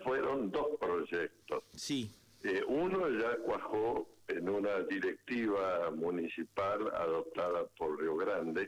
fueron dos proyectos. Sí. Uno ya cuajó en una directiva municipal adoptada por Río Grande.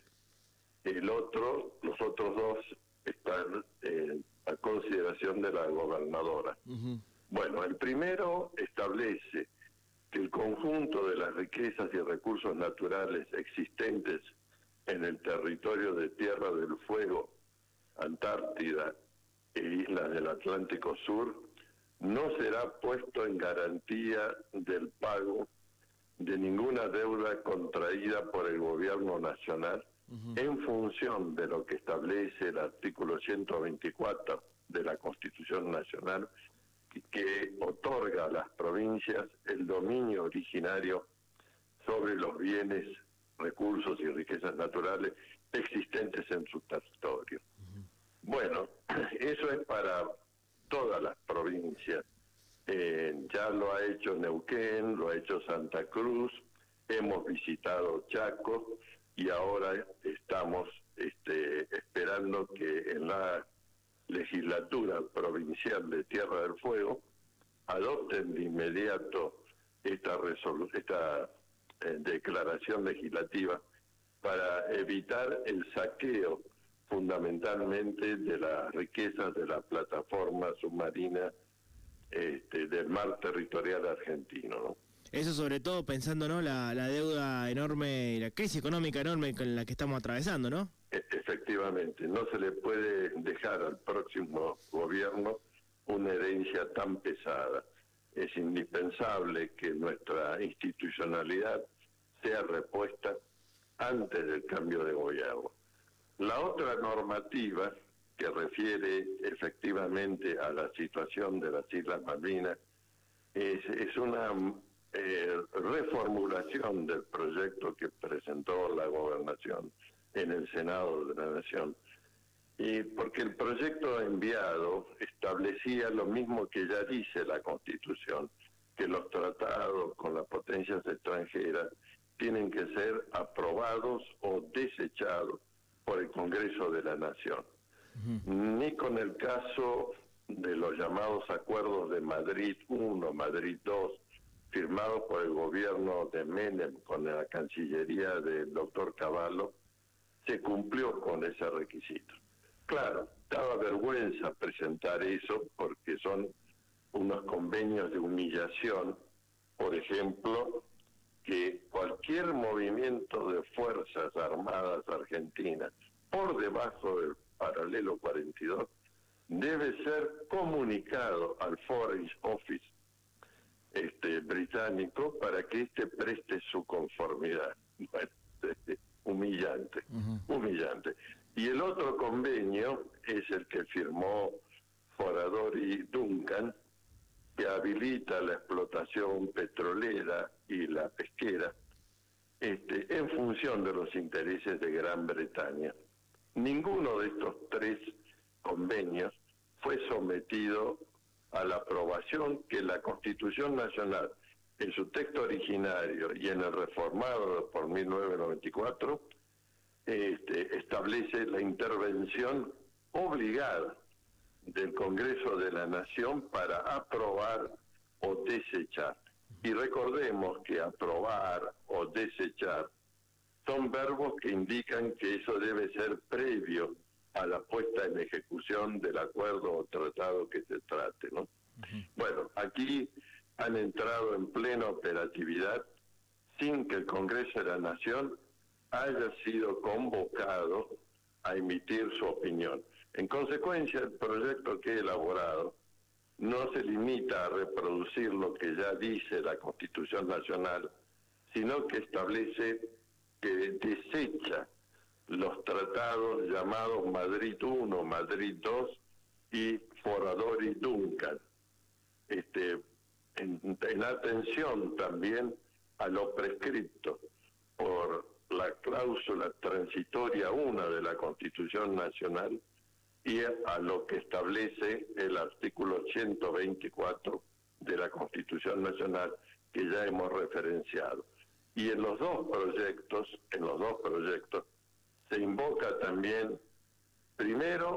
Los otros dos están a consideración de la gobernadora. Bueno, el primero establece que el conjunto de las riquezas y recursos naturales existentes en el territorio de Tierra del Fuego, Antártida e islas del Atlántico Sur no será puesto en garantía del pago de ninguna deuda contraída por el gobierno nacional en función de lo que establece el artículo 124 de la Constitución Nacional, que otorga a las provincias el dominio originario sobre los bienes, recursos y riquezas naturales existentes en su territorio. Bueno, eso es para todas las provincias. Ya lo ha hecho Neuquén, lo ha hecho Santa Cruz, hemos visitado Chaco y ahora estamos esperando que en la legislatura provincial de Tierra del Fuego adopten de inmediato esta declaración legislativa para evitar el saqueo fundamentalmente de las riquezas de la plataforma submarina del mar territorial argentino, ¿no? Eso sobre todo pensando, ¿no?, la deuda enorme y la crisis económica enorme con la que estamos atravesando, ¿no? Efectivamente, no se le puede dejar al próximo gobierno una herencia tan pesada. Es indispensable que nuestra institucionalidad sea repuesta antes del cambio de gobierno. La otra normativa que refiere efectivamente a la situación de las Islas Malvinas es una reformulación del proyecto que presentó la Gobernación en el Senado de la Nación. Y porque el proyecto enviado establecía lo mismo que ya dice la Constitución, que los tratados con las potencias extranjeras tienen que ser aprobados o desechados por el Congreso de la Nación. Ni con el caso de los llamados acuerdos de Madrid I, Madrid II, firmados por el gobierno de Menem con la Cancillería del doctor Cavallo, se cumplió con ese requisito. Claro, daba vergüenza presentar eso porque son unos convenios de humillación. Por ejemplo, que cualquier movimiento de fuerzas armadas argentinas por debajo del paralelo 42 debe ser comunicado al Foreign Office británico para que éste preste su conformidad. Bueno, humillante, humillante. Y el otro convenio es el que firmó Foradori Duncan, que habilita la explotación petrolera y la pesquera en función de los intereses de Gran Bretaña. Ninguno de estos tres convenios fue sometido a la aprobación que la Constitución Nacional, en su texto originario y en el reformado por 1994, establece la intervención obligada del Congreso de la Nación para aprobar o desechar. Y recordemos que aprobar o desechar son verbos que indican que eso debe ser previo a la puesta en ejecución del acuerdo o tratado que se trate, ¿no? Bueno, aquí han entrado en plena operatividad sin que el Congreso de la Nación haya sido convocado a emitir su opinión. En consecuencia, el proyecto que he elaborado no se limita a reproducir lo que ya dice la Constitución Nacional, sino que establece que desecha los tratados llamados Madrid I, Madrid II y Foradori Duncan, en atención también a lo prescripto por la cláusula transitoria 1 de la Constitución Nacional y a lo que establece el artículo 124 de la Constitución Nacional que ya hemos referenciado. Y en los dos proyectos se invoca también, primero,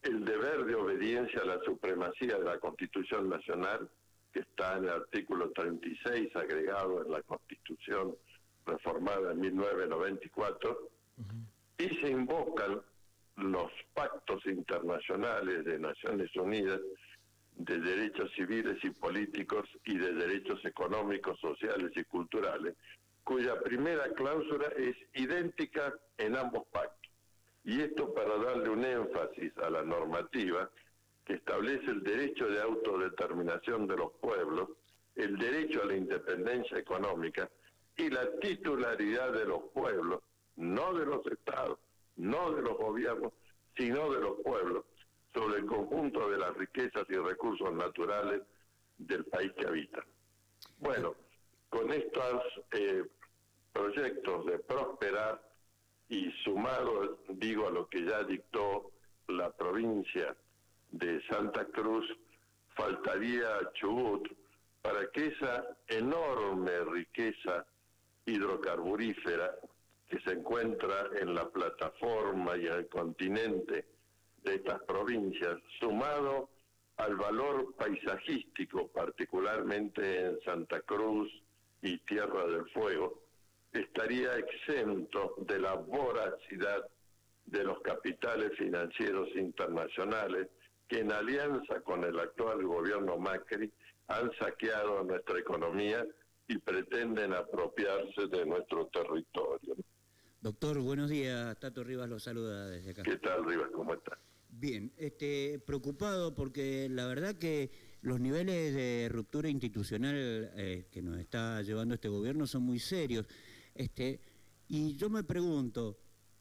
el deber de obediencia a la supremacía de la Constitución Nacional, que está en el artículo 36, agregado en la Constitución reformada en 1994, y se invocan los pactos internacionales de Naciones Unidas de derechos civiles y políticos y de derechos económicos, sociales y culturales, cuya primera cláusula es idéntica en ambos pactos. Y esto para darle un énfasis a la normativa que establece el derecho de autodeterminación de los pueblos, el derecho a la independencia económica y la titularidad de los pueblos, no de los estados, no de los gobiernos, sino de los pueblos, sobre el conjunto de las riquezas y recursos naturales del país que habitan. Bueno, con estos proyectos de prosperar y sumado, digo, a lo que ya dictó la provincia de Santa Cruz, faltaría Chubut para que esa enorme riqueza hidrocarburífera que se encuentra en la plataforma y en el continente de estas provincias, sumado al valor paisajístico, particularmente en Santa Cruz y Tierra del Fuego, estaría exento de la voracidad de los capitales financieros internacionales que en alianza con el actual gobierno Macri han saqueado nuestra economía y pretenden apropiarse de nuestro territorio. Doctor, buenos días. Tato Rivas lo saluda desde acá. ¿Qué tal, Rivas? ¿Cómo está? Bien, preocupado porque la verdad que los niveles de ruptura institucional que nos está llevando este gobierno son muy serios. Y yo me pregunto,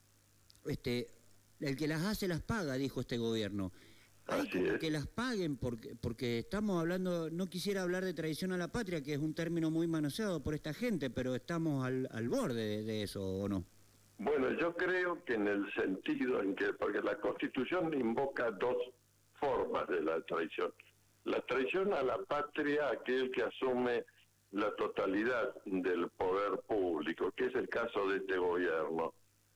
el que las hace las paga, dijo este gobierno. Hay que las paguen porque estamos hablando, no quisiera hablar de traición a la patria, que es un término muy manoseado por esta gente, pero estamos al borde de eso, ¿o no? Bueno, yo creo que en el sentido en que, porque la Constitución invoca dos formas de la traición. La traición a la patria, aquel que asume la totalidad del poder público, que es el caso de este gobierno.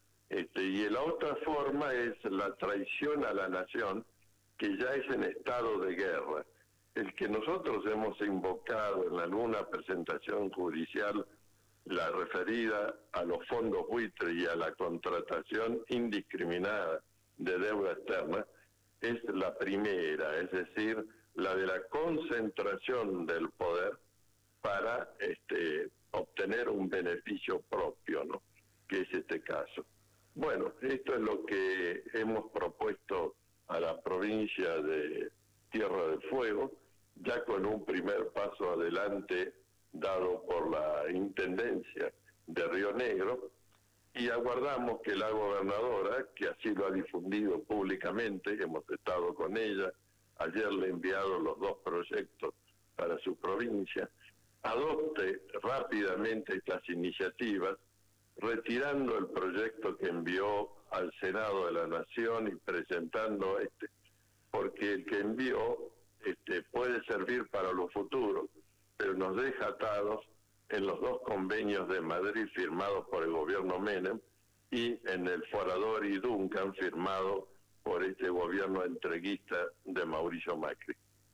Y la otra forma es la traición a la nación, que ya es en estado de guerra. El que nosotros hemos invocado en alguna presentación judicial, la referida a los fondos buitre y a la contratación indiscriminada de deuda externa, es la primera, es decir, la de la concentración del poder para obtener un beneficio propio, ¿no? Que es este caso. Bueno, esto es lo que hemos propuesto a la provincia de Tierra del Fuego, ya con un primer paso adelante dado por la Intendencia de Río Negro, y aguardamos que la gobernadora, que así lo ha difundido públicamente, hemos estado con ella, ayer le he enviado los dos proyectos para su provincia, adopte rápidamente estas iniciativas, retirando el proyecto que envió al Senado de la Nación y presentando porque el que envió puede servir para lo futuro, pero nos deja atados en los dos convenios de Madrid firmados por el gobierno Menem y en el Forador y Duncan firmado por este gobierno entreguista de Mauricio Macri.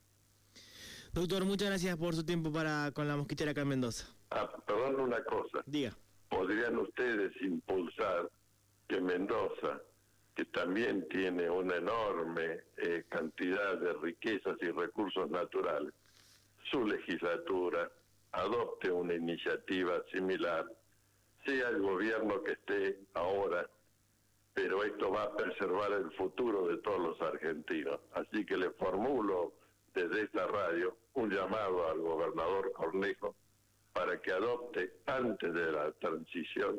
Doctor, muchas gracias por su tiempo con la mosquitera acá en Mendoza. Perdón una cosa. Diga. ¿Podrían ustedes impulsar que Mendoza, que también tiene una enorme cantidad de riquezas y recursos naturales, su legislatura adopte una iniciativa similar, sea el gobierno que esté ahora, pero esto va a preservar el futuro de todos los argentinos? Así que le formulo desde esta radio un llamado al gobernador Cornejo para que adopte antes de la transición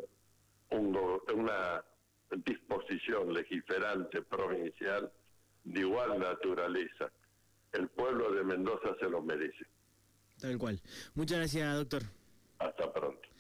una disposición legiferante provincial de igual naturaleza. El pueblo de Mendoza se lo merece. Tal cual. Muchas gracias, doctor. Hasta pronto.